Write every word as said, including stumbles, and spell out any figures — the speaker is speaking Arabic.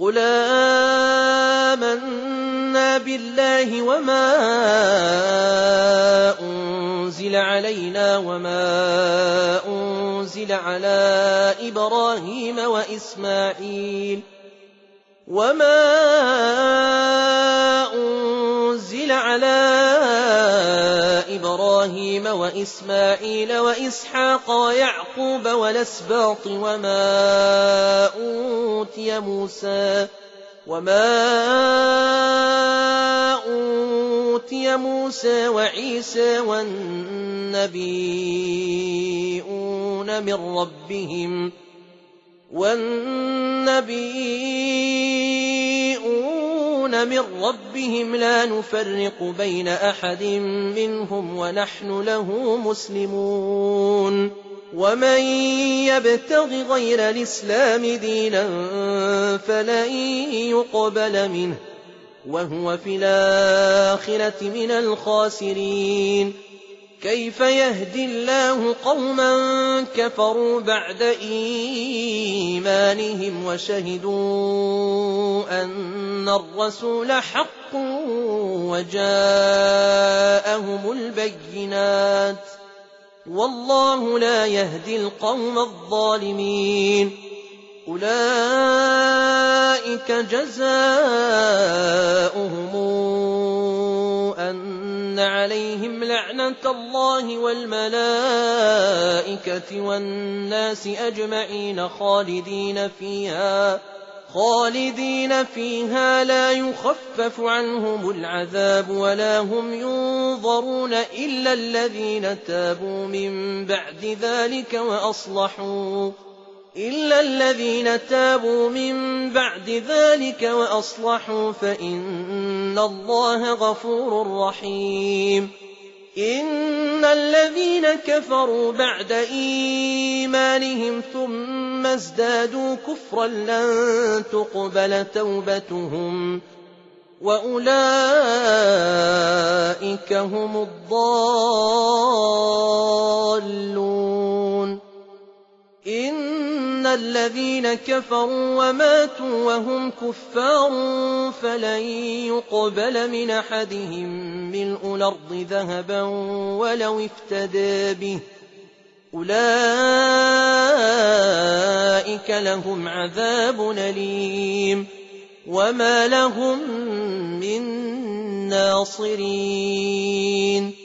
قُلْ آمَنَّا بِاللَّهِ وَمَا أُنزِلَ عَلَيْنَا وَمَا أُنزِلَ عَلَىٰ إِبْرَاهِيمَ وَإِسْمَاعِيلَ وَمَا أُنزِلَ عَلَىٰ إِبْرَاهِيمَ وَإِسْمَاعِيلَ وَإِسْحَاقَ وَيَعْقُوبَ وَالْأَسْبَاطِ وَمَا أُوتِيَ مُوسَىٰ وَمَا أُوتِيَ مُوسَىٰ وَعِيسَىٰ وَالنَّبِيُّونَ مِن رَّبِّهِمْ وَالنَّبِيُّونَ مِن رَّبِّهِمْ لَا نُفَرِّقُ بَيْنَ أَحَدٍ مِّنْهُمْ وَنَحْنُ لَهُ مُسْلِمُونَ وَمَن يَبْتَغِ غَيْرَ الْإِسْلَامِ دِينًا فَلَن يُقْبَلَ مِنْهُ وَهُوَ فِي الْآخِرَةِ مِنَ الْخَاسِرِينَ كَيْفَ يَهْدِي اللَّهُ قَوْمًا كَفَرُوا بَعْدَ إِيمَانِهِمْ وَشَهِدُوا أَنَّ الرَّسُولَ حَقٌّ وَجَاءَهُمُ الْبَيِّنَاتُ وَاللَّهُ لَا يَهْدِي الْقَوْمَ الظَّالِمِينَ أُولَئِكَ جَزَاؤُهُمْ أَنَّ عَلَيْهِمْ لَعْنَةَ اللَّهِ وَالْمَلَائِكَةِ وَالنَّاسِ أَجْمَعِينَ خَالِدِينَ فِيهَا خَالِدِينَ فِيهَا لا يُخَفَّفُ عَنْهُمُ الْعَذَابُ وَلَا هُمْ يُنظَرُونَ إِلَّا الَّذِينَ تَابُوا مِن بَعْدِ ذَلِكَ وَأَصْلَحُوا إِلَّا الَّذِينَ تَابُوا مِن بَعْدِ ذَلِكَ وَأَصْلَحُوا فَإِنَّ اللَّهَ غَفُورٌ رَّحِيمٌ إِنَّ الَّذِينَ كَفَرُوا بَعْدَ إِيمَانِهِمْ ثُمَّ ازْدَادُوا كُفْرًا لَّن تُقْبَلَ تَوْبَتُهُمْ وَأُولَٰئِكَ هُمُ الضَّالُّونَ إِنَّ الَّذِينَ كَفَرُوا وَمَاتُوا وَهُمْ كُفَّارٌ فَلَن يُقْبَلَ مِنْ أَحَدِهِم مِّلْءُ الْأَرْضِ ذَهَبًا وَلَوِ افْتَدَىٰ بِهِ أُولَٰئِكَ لَهُمْ عَذَابٌ أَلِيمٌ وَمَا لَهُم مِّن نَّاصِرِينَ